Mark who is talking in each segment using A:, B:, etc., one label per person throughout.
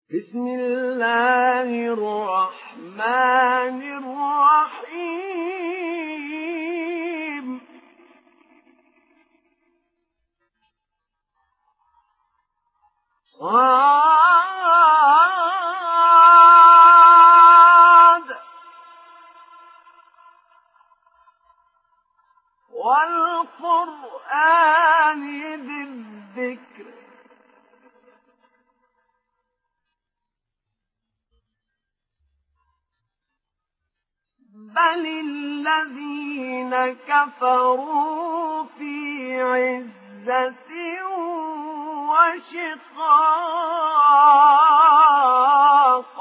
A: بسم الله الرحمن الرحيم صاد والقرآن ذي الذكر بل الذين كفروا في عزة وشقاق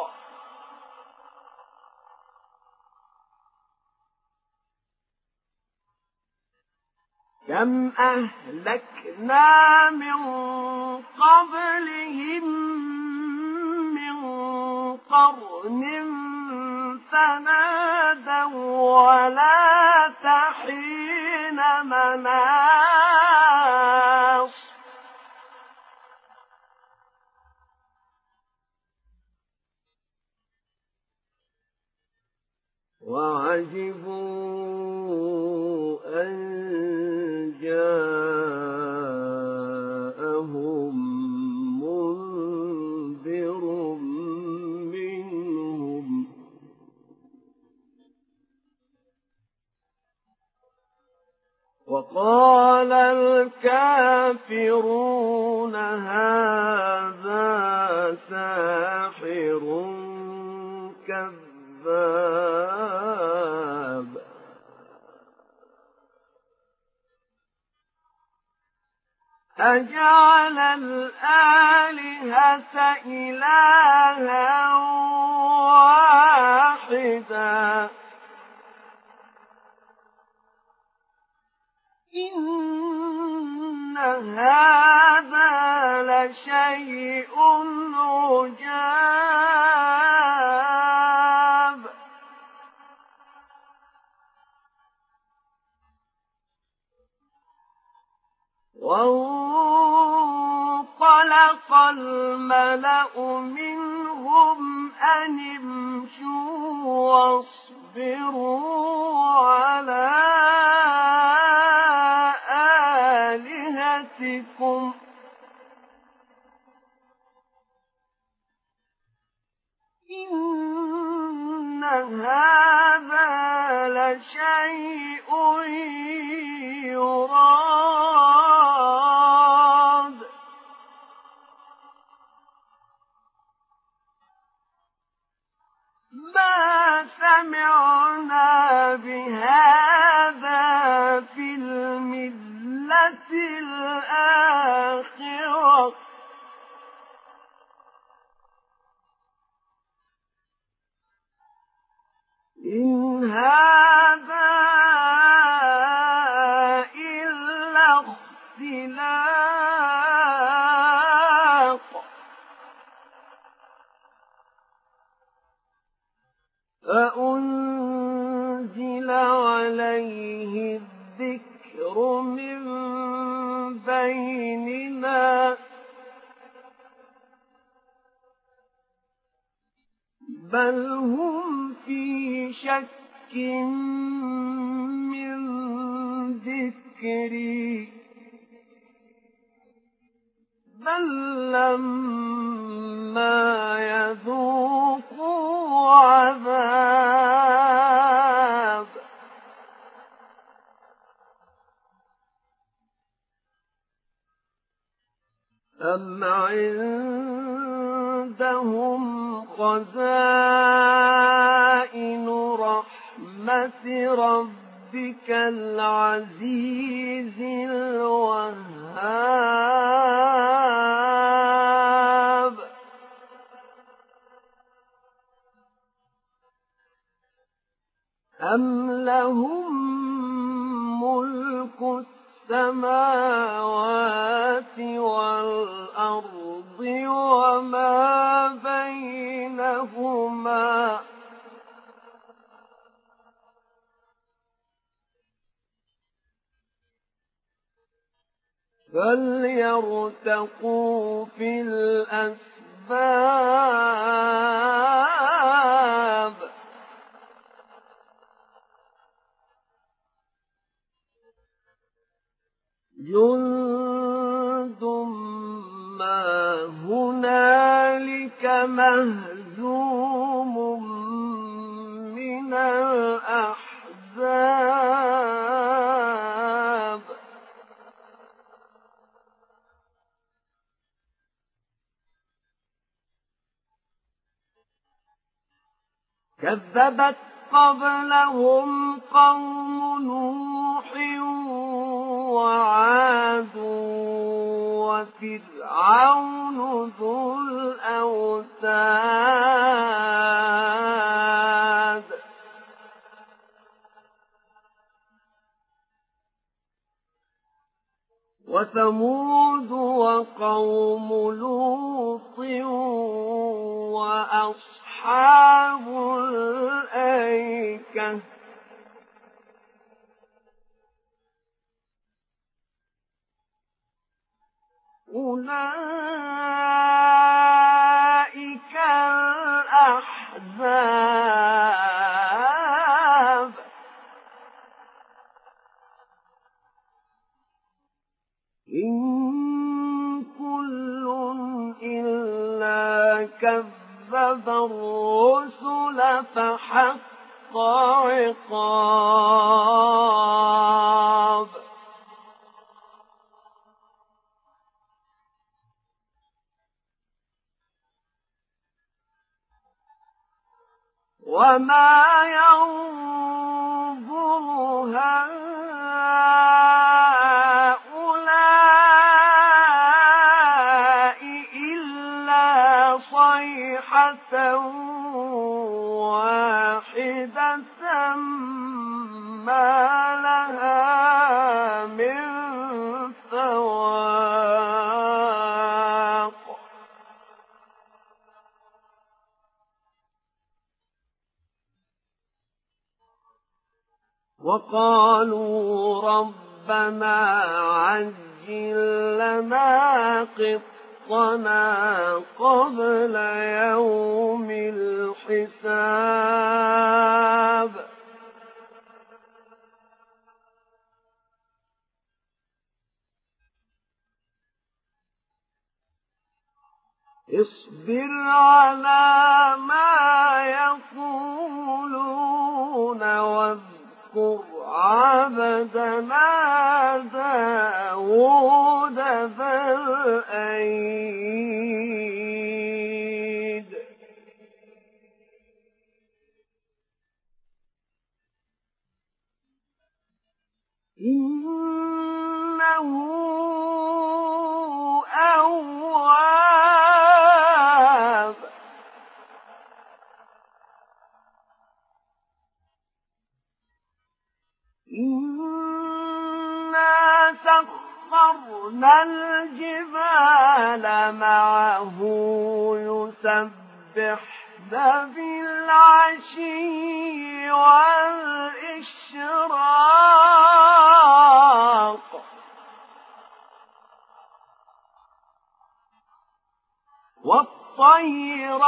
A: كم أهلكنا من قبلهم من قرن فنادوا ولا تحين مناص وعجبوا أن جاءهم منذر منهم وقال الكافرون هذا ساحر كذاب أجعل الآلهة إلها واحدا إن هذا لشيء عجاب وانطلق الملأ منهم أن امشوا واصبروا على آلهتكم إن هذا لشيء يراد ما سمعنا بهذا في الملة الآخرة إن هذا إلا اختلاق فأنزل عليه الذكر من بيننا بل هم في شك من ذكري بل لما يذوقوا عذاب أم عندهم خزائن رحمة ربك العزيز الوهاب أم لهم ملك السماوات والأرض وما بينهما فليرتقوا في الأسباب الألباب جند ما هنالك مهزوم من الأحزاب كذبت قبلهم قوم نوح وعاد وفرعون ذو الأوتاد وثمود وقوم لوط وأصحاب الأيكة أولئك الأحزاب إن كل إلا كذب الرسل فحق عقاب وما ينظر هؤلاء إلا صيحة واحدة ما لها من فواق وقالوا ربنا عجل لنا قطنا قبل يوم الحساب اصبر على ما يقولون واذكر عبدنا داود ذا الأيد إنه أواب إنا سخرنا الجبال معه يسبحن بالعشي والإشراق والطير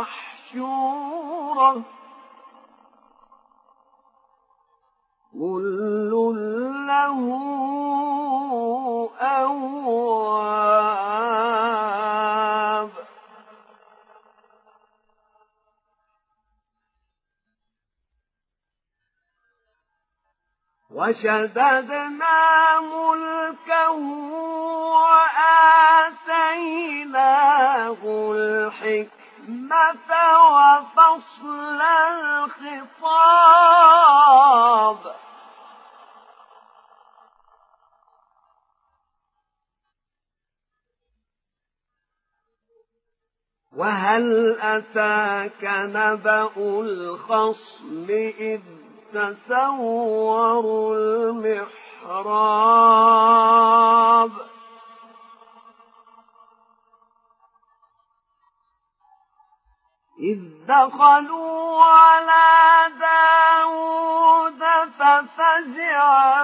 A: محشورة كل له أواب وشددنا ملكه وآتيناه الحكمة وفصل الخطاب وهل أتاك نبأ الخصم إذ تسوروا المحراب إذ دخلوا على داود ففزع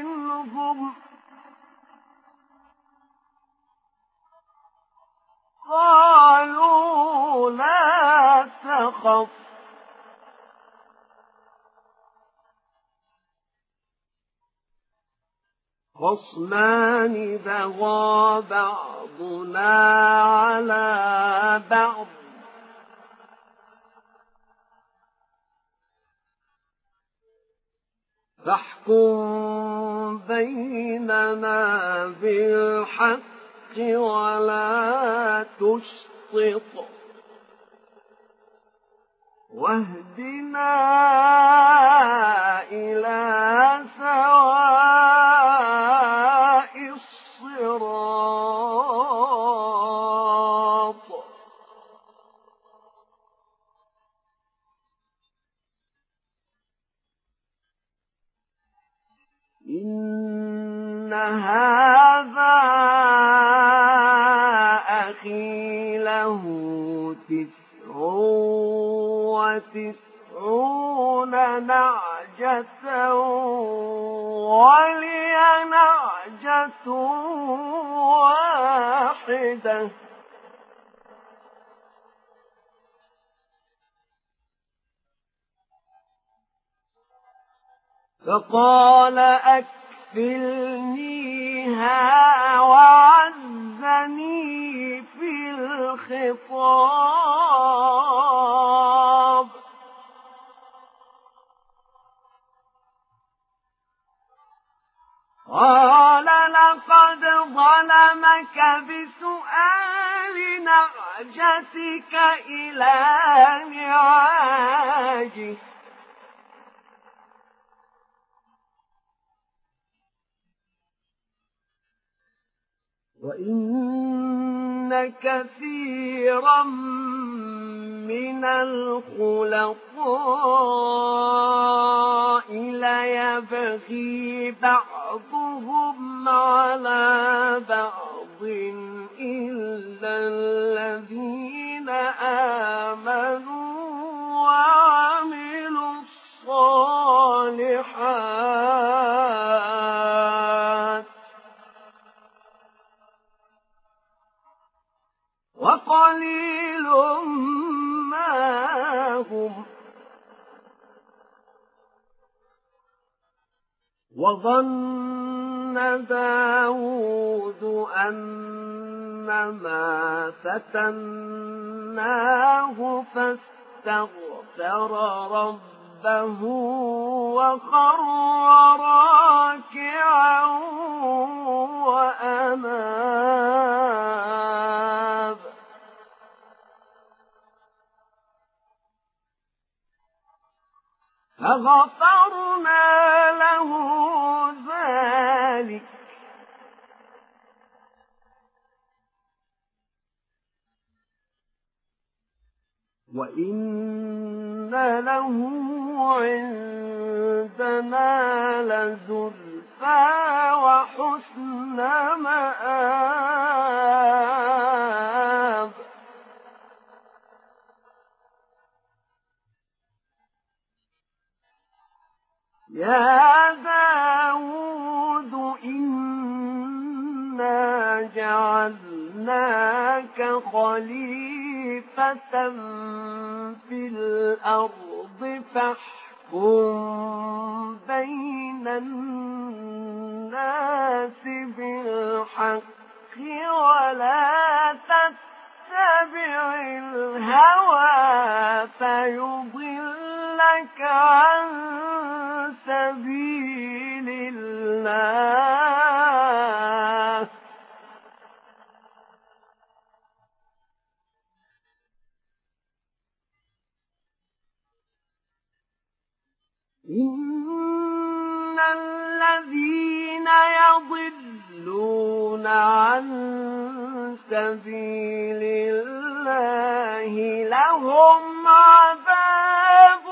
A: منهم قالوا لا تخف خصمان بغى بعضنا على بعض فاحكم بيننا بالحق ولا تشطط واهدنا إلى سواء الصراط إن هذا أخي له 99 نعجة ولي نعجة واحدة فقال أكفلنيها وعزني في الخطاب قال لقد ظلمك بسؤال نعجتك إلى نعاجه وإن كثيرا من الخلطاء ليبغي بعضهم على بعض إلا الذين آمنوا وعملوا الصالحات وقليل ما هم وظن داود أنما فتناه فاستغفر ربه وخر راكعا وأناب فغفرنا له ذلك وإن له عندنا لزلفى وحسن مآب يا داود إنا جعلناك خليفة في الأرض فاحكم بين الناس بالحق ولا تتبع الهوى فيضلك عن سبيل الله إن الذين يضلون عن سبيل الله لهم عذاب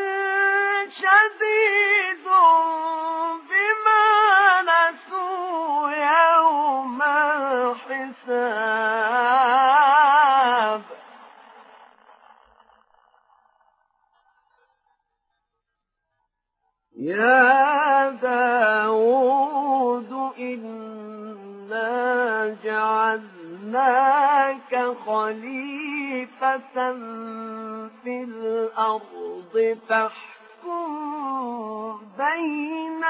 A: شديد بما نسوا يوم الحساب يا داود إنا جعلناك جعلناك خليفة في الأرض فاحكم بين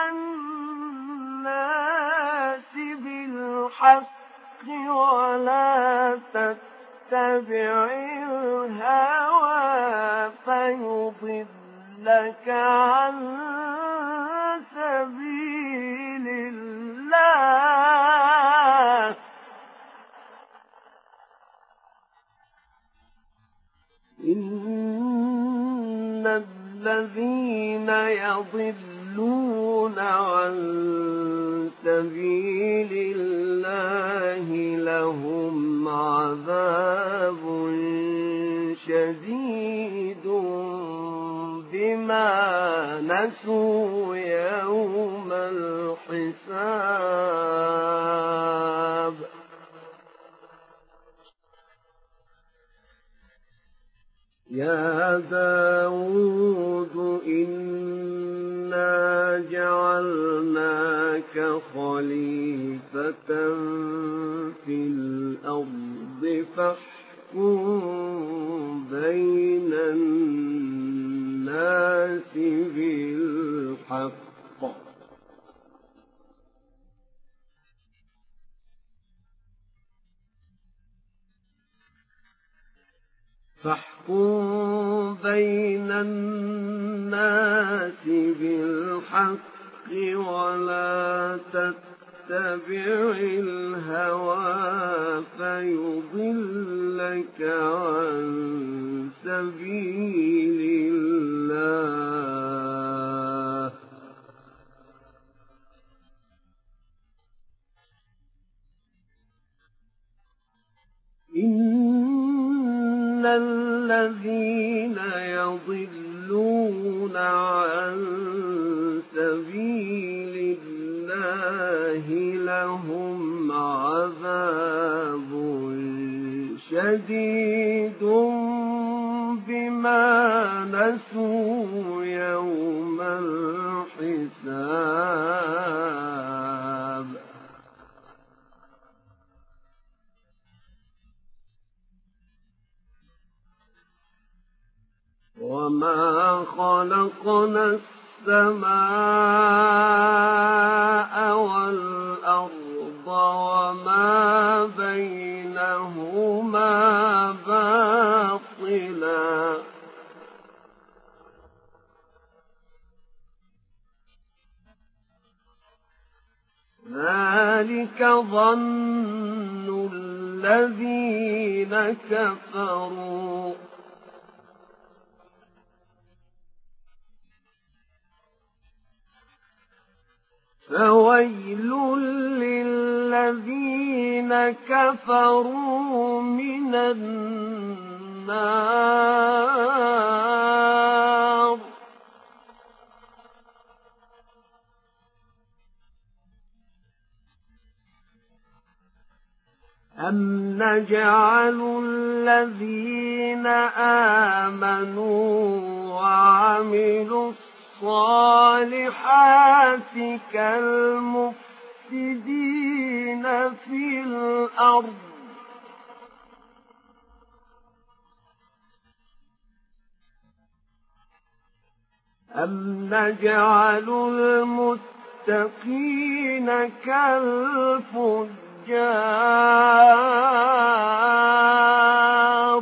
A: الناس بالحق ولا تتبع الهوى فيضلك عن سبيل الله إن الذين يضلون عن سبيل الله لهم عذاب شديد بما نسوا يوم الحساب يا داود إنا جعلناك خليفة في الأرض فاحكم بين الناس بالحق ولا تتبع الهوى فيضلك عن سبيل الله إن الذين يضلون عن سبيل الله لهم عذاب شديد بما نسوا يوم الحساب وما خلقنا السماء والأرض وما بينهما باطلا ذلك ظن الذين كفروا فويل للذين كفروا من النار أم نجعل الذين آمنوا وعملوا الصالحات كالمفسدين في الأرض أم نجعل المتقين كالفجار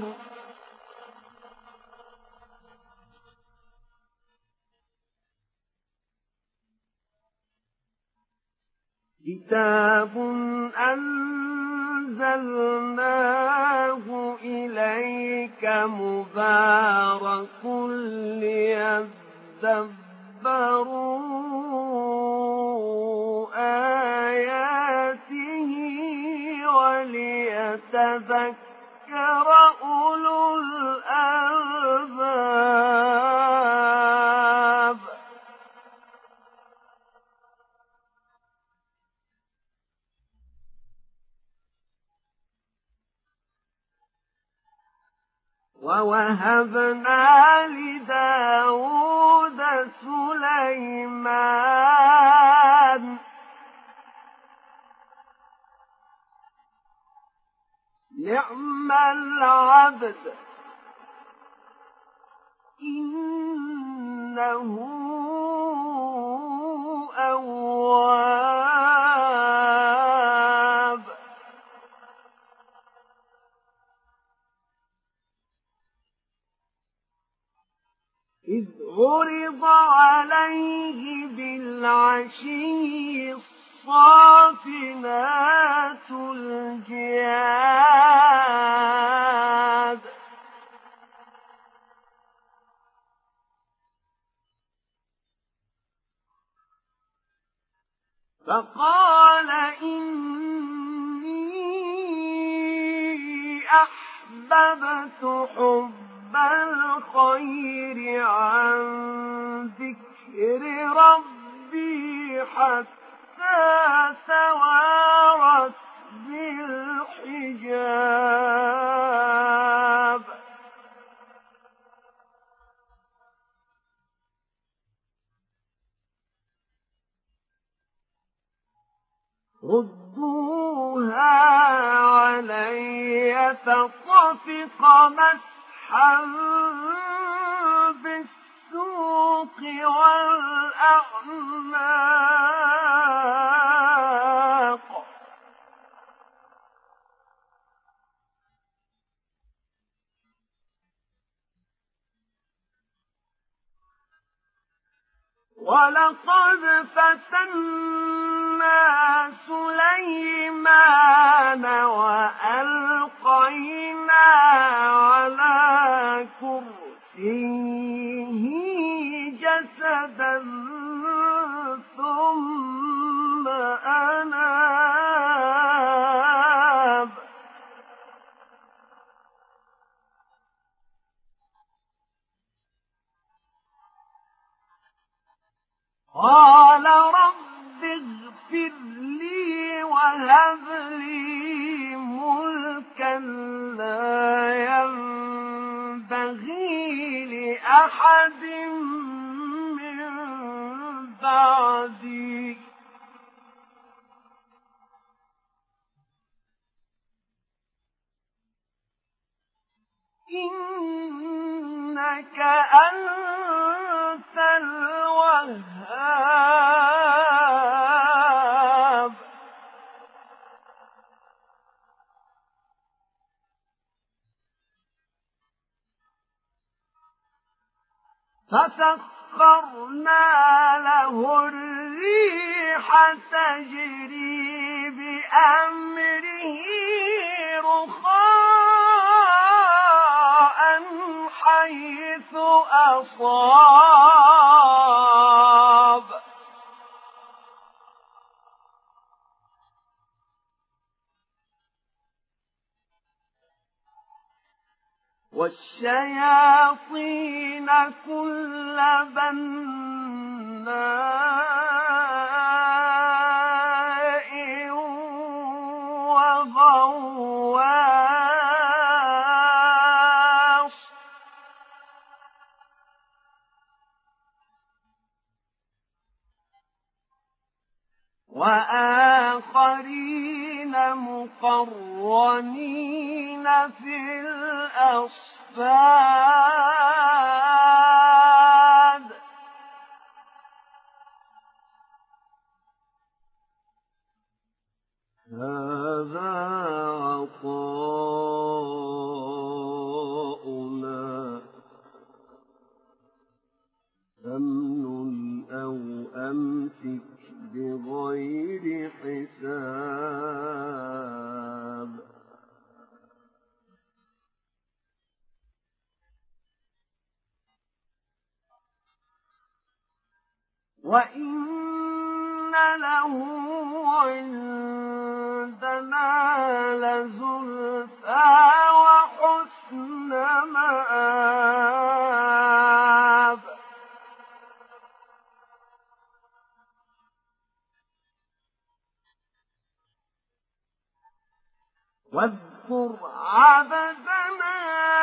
A: كتاب أنزلناه إليك مبارك ليدبروا آياته وليتذكر أولو الألباب ووهبنا لداود سليمان نعم العبد إنه أواب. إذ عرض عليه بالعشي الصافنات الجياد فقال إني أحببت حب الخير عن ذكر ربي حتى توارت بالحجاب ردوها علي فطفق مسحا بالسوق والأعناق ولقد فتنا سليمان وألقينا على كرسيه جسدا ثم أناب قال رب اغفر لي وهب لي ملكا لا ينبغي لأحد من بعدي إنك أنت الوهاب فسخرنا له الريح تجري بأمره رخاء حيث أصاب والشياطين كل بناء وغواص وآخرين مقرنين في الأصفاد هذا عطاؤنا فامنن أو أمسك بغير حساب وإن له عندنا لزلفى وحسن مآب واذكر عبدنا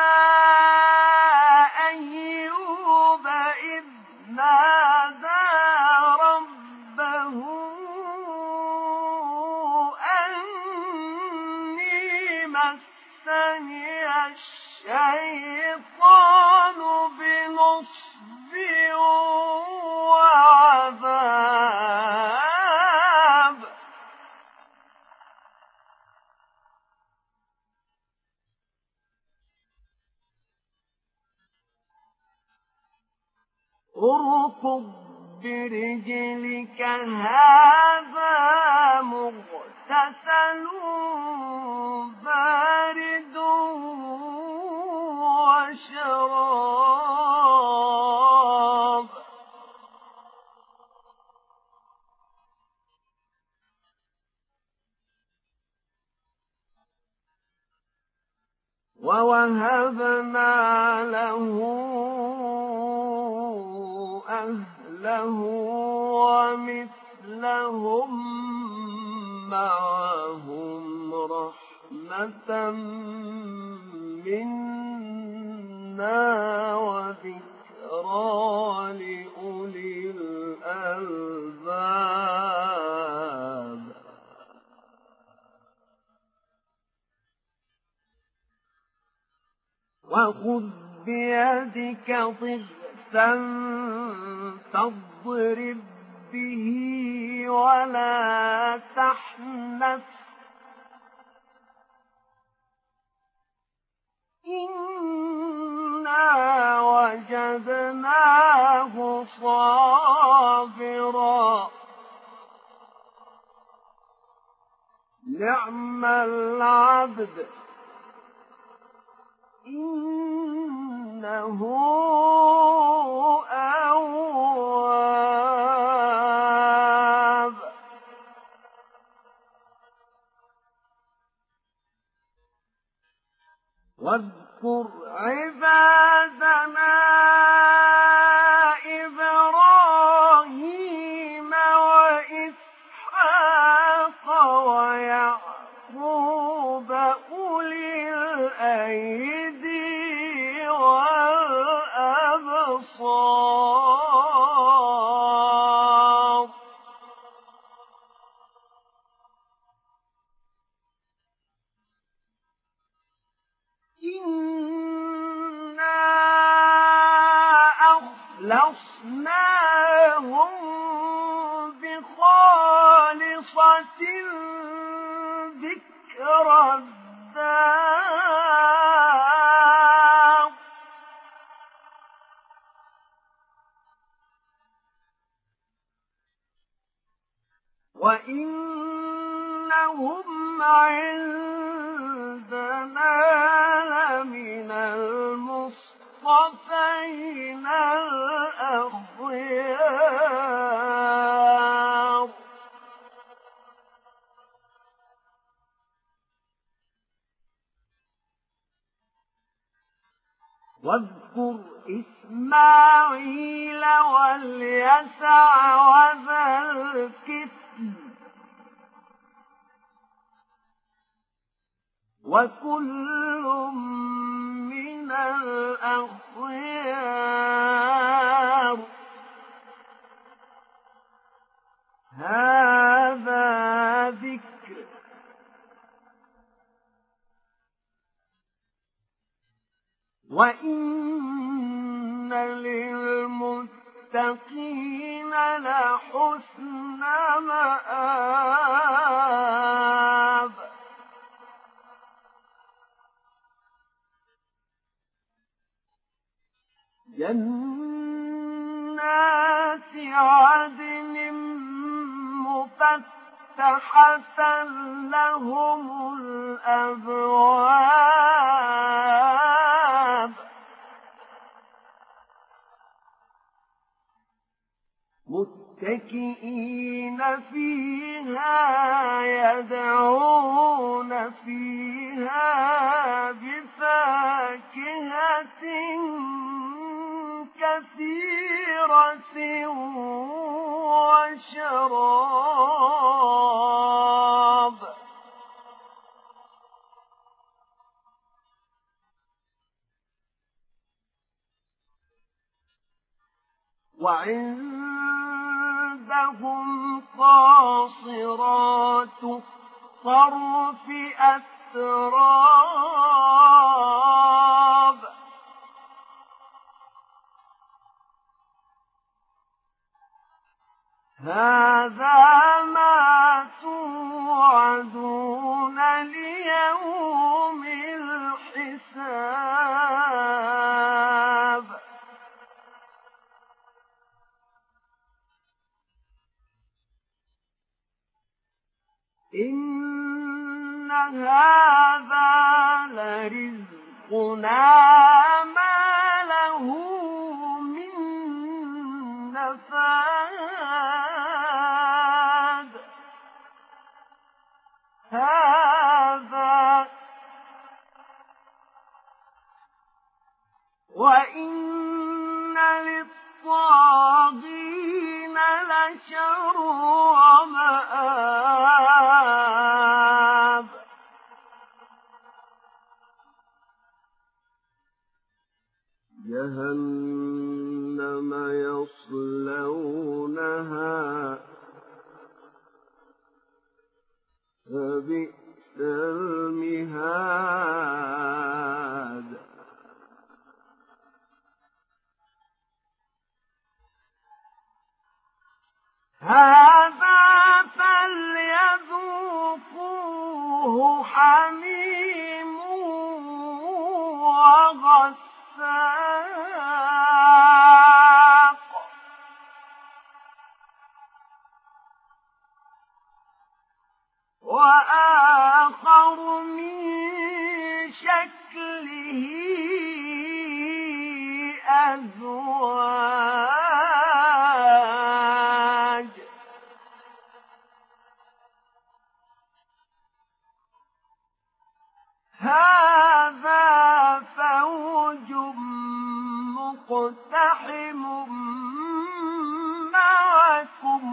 A: أيوب إذ نادى ربه أني مسني اركض برجلك هذا مغتسل بارد وشراب ووهبنا له أهله ومثلهم معهم رحمة منا وذكرى لأولي الألباب وخذ بيدك ضغثا فاضرب به ولا تحنث إنا وجدناه صابرا نعم العبد إنه أواب واذكر عبادنا إبراهيم وإسحاق ويعقوب أولي الأيدي والأبصار إنا أخلصناهم بخالصة ذكر الدار وإنهم عندنا لمن المصطفين الأخيار واذكر إسماعيل واليسع وذا الكفل وكل من الأخيار هذا ذكر وإن للمتقين لحسن مآب جنات عدن مفتحة لهم الأبواب متكئين فيها يدعون فيها بفاكهة كثيرة وشراب وعندهم قاصرات الطرف أتراب هذا ما توعدون ليوم الحساب إن هذا لرزقنا ما له من نفاد هذا وإن للطاغين لشر مآب جهنم يصلونها فبئس المهاد هذا فليذوقوه حميم وغساق وآخر من شكله أزواج هذا فوج مقتحم معكم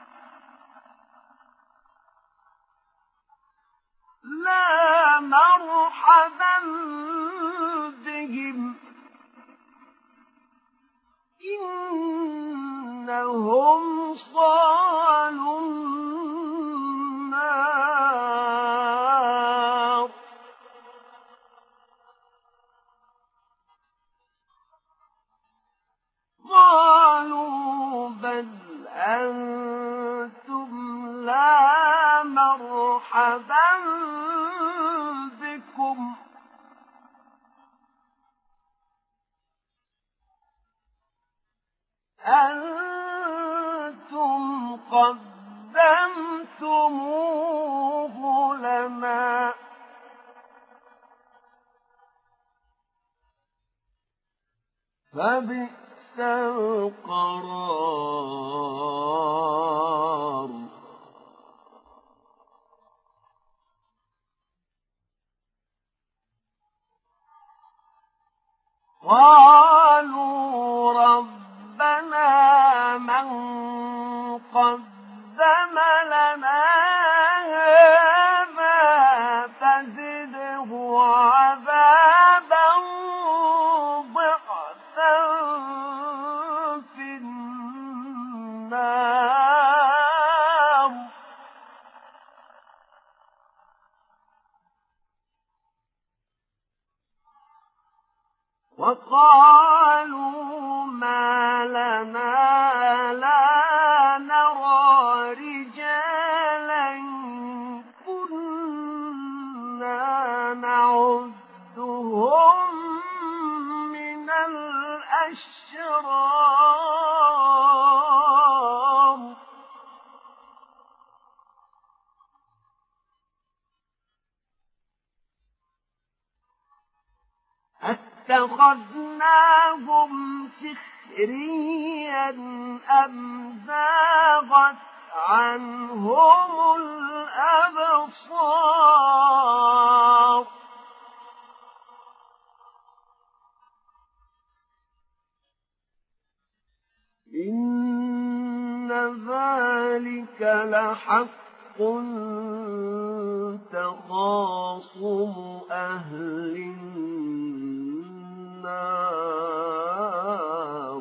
A: لا مرحبا بهم إنهم صالوا النار قالوا بل أنتم لا مرحبا بكم أنتم قدمتموه لنا فبئس القرار قالوا ربنا من قدم لنا هذا فزده عذابا ضعفا في النار وقالوا ما لنا لا نرى رجالا كنا نعدهم من الأشرار اتخذناهم سخريا أم زاغت عنهم الأبصار إن ذلك لحق تخاصم أهل النار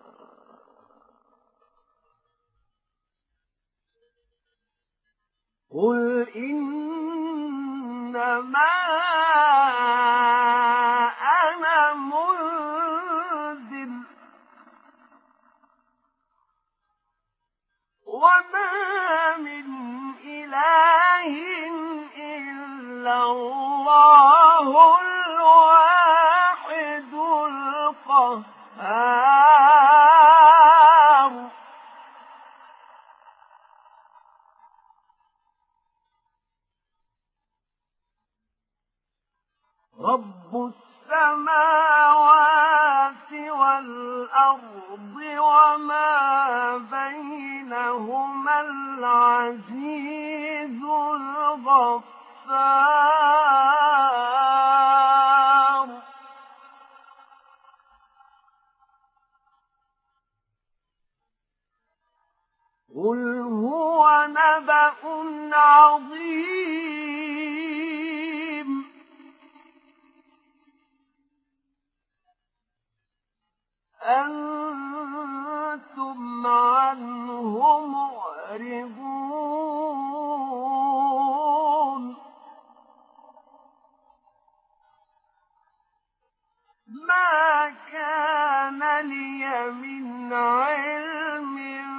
A: قل إنما أنا منذر وما من إله إلا الله قل هو نبأ عظيم أنتم عنه معرضون ما كان لي من علم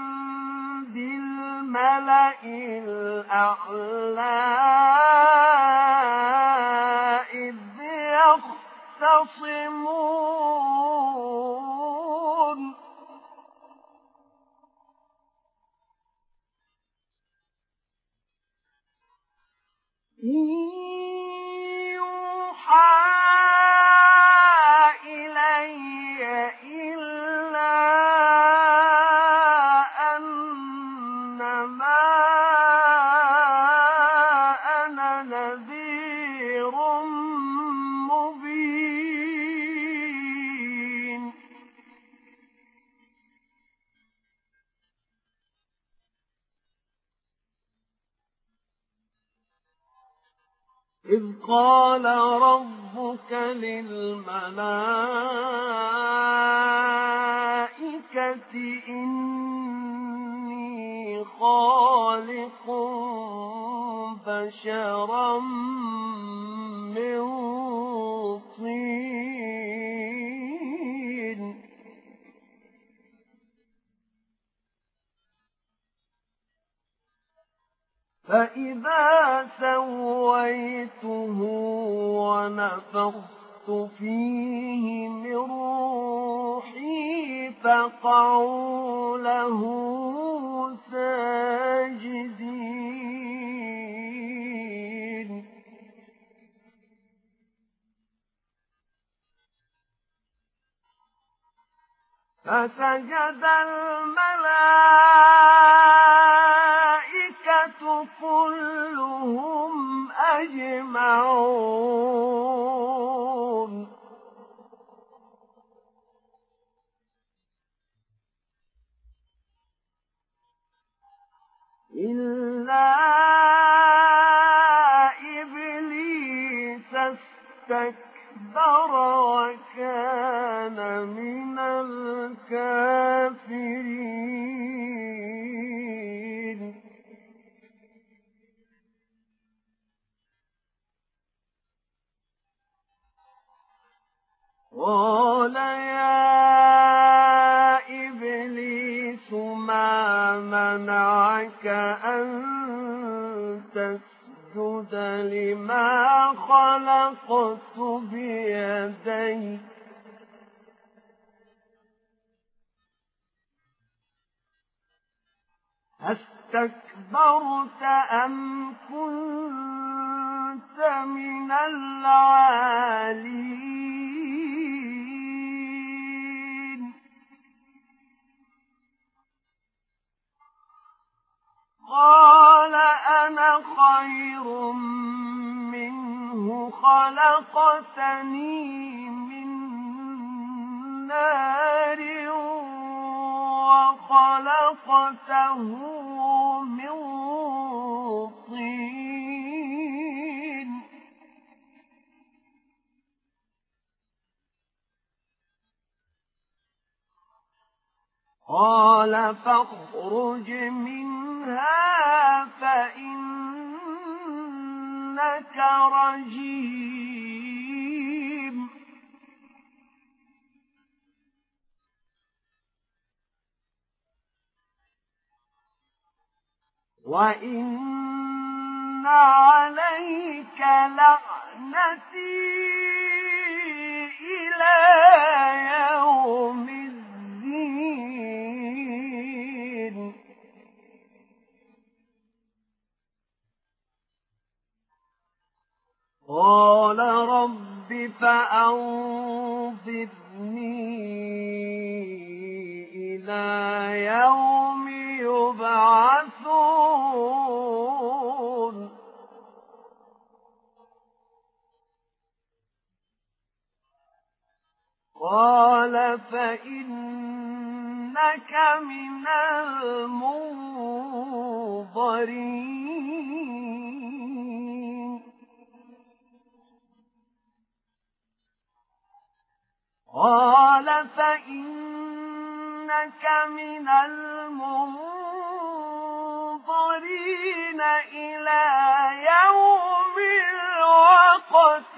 A: بالملأ الأعلى إذ يختصمون إن يوحى إلي إلا أنما أنا نذير مبين إذ قال ربك للملائكة إني خالق بشرا من طين فإذا سويته ونفخت فيه من روحي فقعوا له ساجدين فسجد الملائكة كلهم أجمعون إلا إبليس استكبر وكان من الكافرين قال يا إبليس ما منعك أن تسجد لما خلقت بيدي أستكبرت أم كنت من العالين قال أنا خير منه خلقتني من نار وخلقته من طين قال فاخرج منها فإنك رجيم وإن عليك لعنتي إلى يوم الدين قال رب فأنظرني إلى يوم يبعثون قال فإنك من المنظرين المحضرين قال فإنك من المنظرين إلى يوم الوقت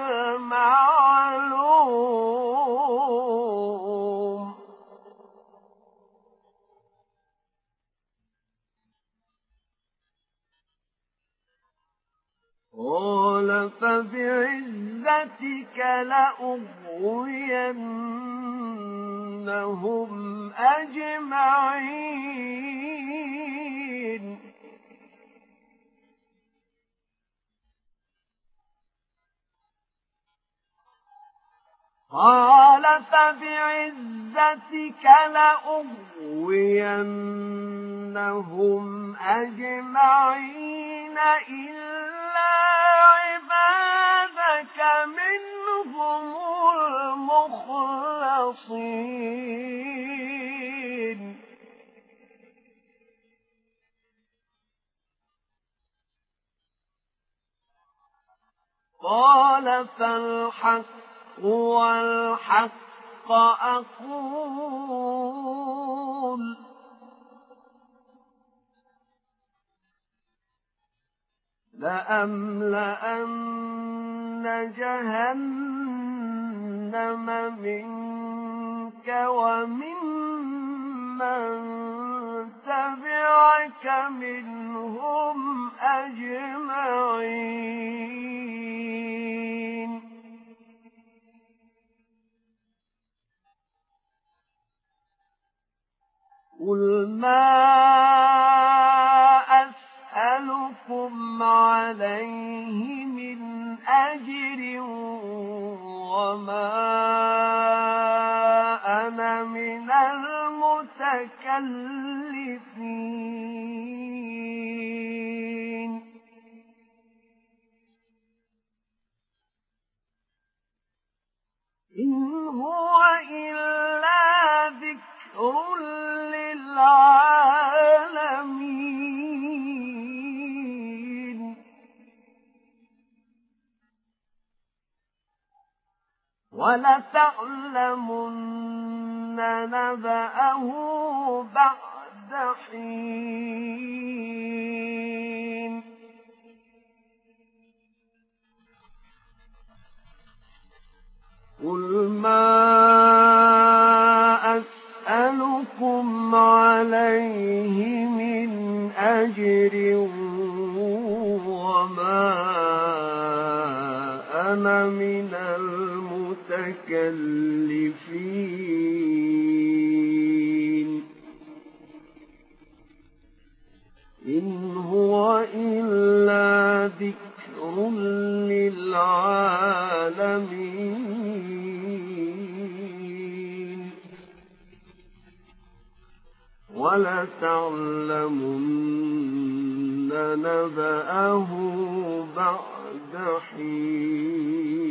A: المعلوم قال فبعزتك لأغوينهم أجمعين قال فبعزتك لأغوينهم أجمعين إلا عبادك منهم المخلصين قال فالحق والحق أقول لأملأن جهنم منك وممن تبعك منهم أجمعين قل ما أسألكم عليه من أجر وما أنا من المتكلفين إن هو إلا ذكر للعالمين ولتعلمن نبأه بعد حين قل ما أسألكم عليه من أجر وما أنا من المتكلفين إن هو إلا ذكر للعالمين ولتعلمن نبأه بعد حين